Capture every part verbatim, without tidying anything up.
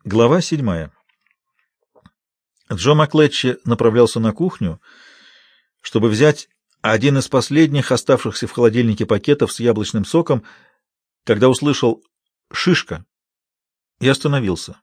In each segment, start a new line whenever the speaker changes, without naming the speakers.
Глава седьмая. Джо Маклетчи направлялся на кухню, чтобы взять один из последних оставшихся в холодильнике пакетов с яблочным соком, когда услышал «шишка» и остановился.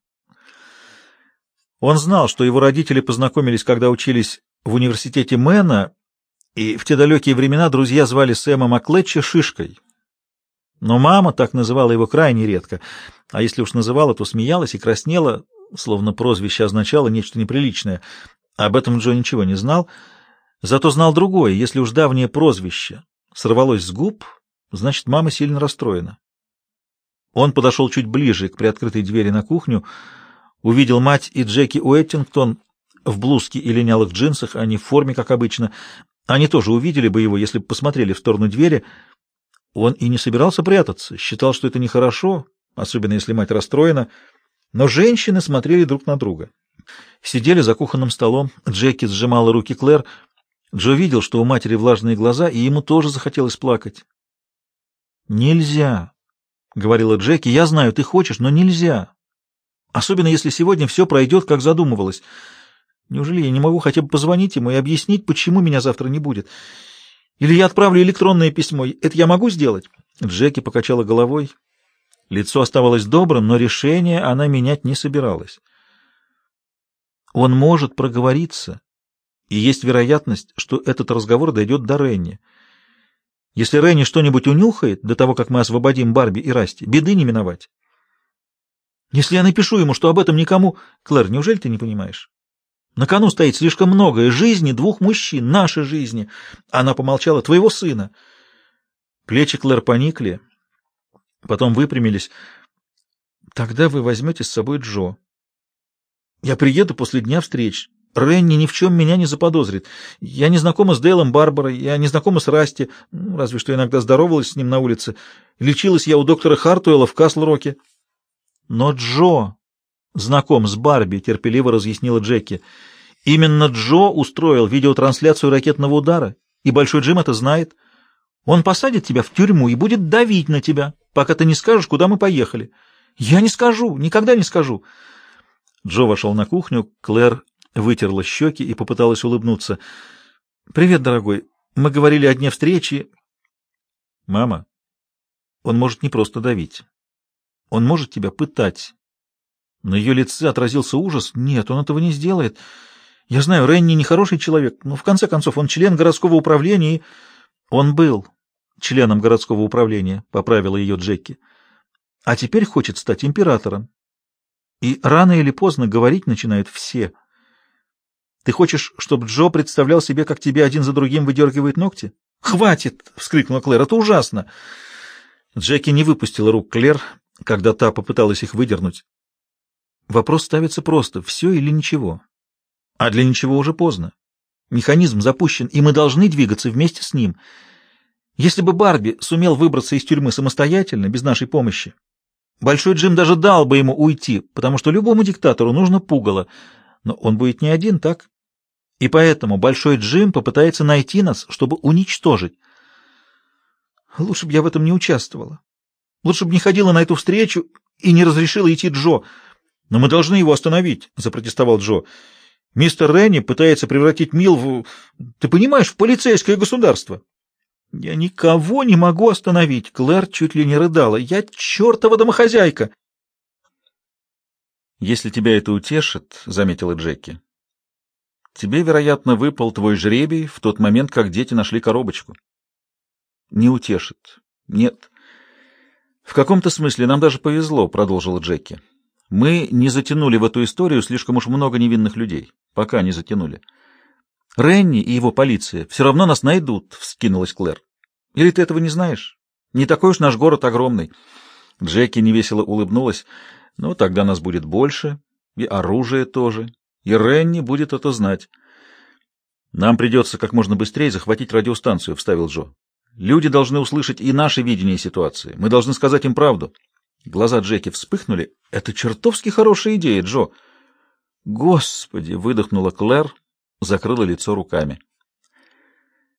Он знал, что его родители познакомились, когда учились в университете Мэна, и в те далекие времена друзья звали Сэма Маклетчи «шишкой». Но мама так называла его крайне редко, а если уж называла, то смеялась и краснела, словно прозвище означало нечто неприличное. Об этом Джо ничего не знал, зато знал другое: если уж давнее прозвище сорвалось с губ, значит, мама сильно расстроена. Он подошел чуть ближе к приоткрытой двери на кухню, увидел мать и Джеки Уэттингтон в блузке и линялых джинсах, а не в форме, как обычно. Они тоже увидели бы его, если бы посмотрели в сторону двери. Он и не собирался прятаться, считал, что это нехорошо, особенно если мать расстроена, но женщины смотрели друг на друга. Сидели за кухонным столом, Джеки сжимала руки Клэр. Джо видел, что у матери влажные глаза, и ему тоже захотелось плакать. «Нельзя», — говорила Джеки, — «я знаю, ты хочешь, но нельзя. Особенно если сегодня все пройдет, как задумывалось. Неужели я не могу хотя бы позвонить ему и объяснить, почему меня завтра не будет? Или я отправлю электронное письмо. Это я могу сделать?» Джеки покачала головой. Лицо оставалось добрым, но решение она менять не собиралась. Он может проговориться, и есть вероятность, что этот разговор дойдет до Ренни. Если Ренни что-нибудь унюхает до того, как мы освободим Барби и Расти, беды не миновать. Если я напишу ему, что об этом никому... Клэр, неужели ты не понимаешь? На кону стоит слишком многое: жизни двух мужчин, нашей жизни. Она помолчала: твоего сына. Плечи Клэр поникли, потом выпрямились. Тогда вы возьмете с собой Джо. Я приеду после дня встреч. Ренни ни в чем меня не заподозрит. Я не знакома с Дейлом Барбарой, я не знакома с Расти, ну, разве что иногда здоровалась с ним на улице. Лечилась я у доктора Хартуэлла в Касл-Роке. Но Джо знаком с Барби, терпеливо разъяснила Джеки. Именно Джо устроил видеотрансляцию ракетного удара, и Большой Джим это знает. Он посадит тебя в тюрьму и будет давить на тебя, пока ты не скажешь, куда мы поехали. Я не скажу, никогда не скажу. Джо вошел на кухню, Клэр вытерла щеки и попыталась улыбнуться. «Привет, дорогой. Мы говорили о дне встречи». «Мама, он может не просто давить. Он может тебя пытать». На ее лице отразился ужас. «Нет, он этого не сделает. Я знаю, Ренни нехороший человек, но в конце концов он член городского управления, и...» «Он был членом городского управления», — поправила ее Джеки. «А теперь хочет стать императором. И рано или поздно говорить начинают все. Ты хочешь, чтобы Джо представлял себе, как тебе один за другим выдергивают ногти?» «Хватит!» — вскрикнула Клэр. «Это ужасно!» Джеки не выпустила рук Клэр, когда та попыталась их выдернуть. Вопрос ставится просто: все или ничего. А для ничего уже поздно. Механизм запущен, и мы должны двигаться вместе с ним. Если бы Барби сумел выбраться из тюрьмы самостоятельно, без нашей помощи, Большой Джим даже дал бы ему уйти, потому что любому диктатору нужно пугало. Но он будет не один, так? И поэтому Большой Джим попытается найти нас, чтобы уничтожить. Лучше бы я в этом не участвовала. Лучше бы не ходила на эту встречу и не разрешила идти Джо. «Но мы должны его остановить», — запротестовал Джо. «Мистер Ренни пытается превратить Мил в... Ты понимаешь, в полицейское государство». «Я никого не могу остановить», — Клэр чуть ли не рыдала. «Я чертова домохозяйка».
«Если тебя это утешит», — заметила Джеки, — «тебе, вероятно, выпал твой жребий в тот момент, как дети нашли коробочку». «Не утешит. Нет. В каком-то смысле нам даже повезло», — продолжила Джеки. «Мы не затянули в эту историю слишком уж много невинных людей. Пока не затянули. Ренни и его полиция все равно нас найдут», — вскинулась Клэр. «Или ты этого не знаешь? Не такой уж наш город огромный». Джеки невесело улыбнулась. «Ну, тогда нас будет больше, и оружие тоже, и Ренни будет это знать». «Нам придется как можно быстрее захватить радиостанцию», — вставил Джо. «Люди должны услышать и наше видение ситуации. Мы должны сказать им правду». Глаза Джеки вспыхнули. «Это чертовски хорошая идея, Джо». «Господи!» — выдохнула Клэр, закрыла лицо руками.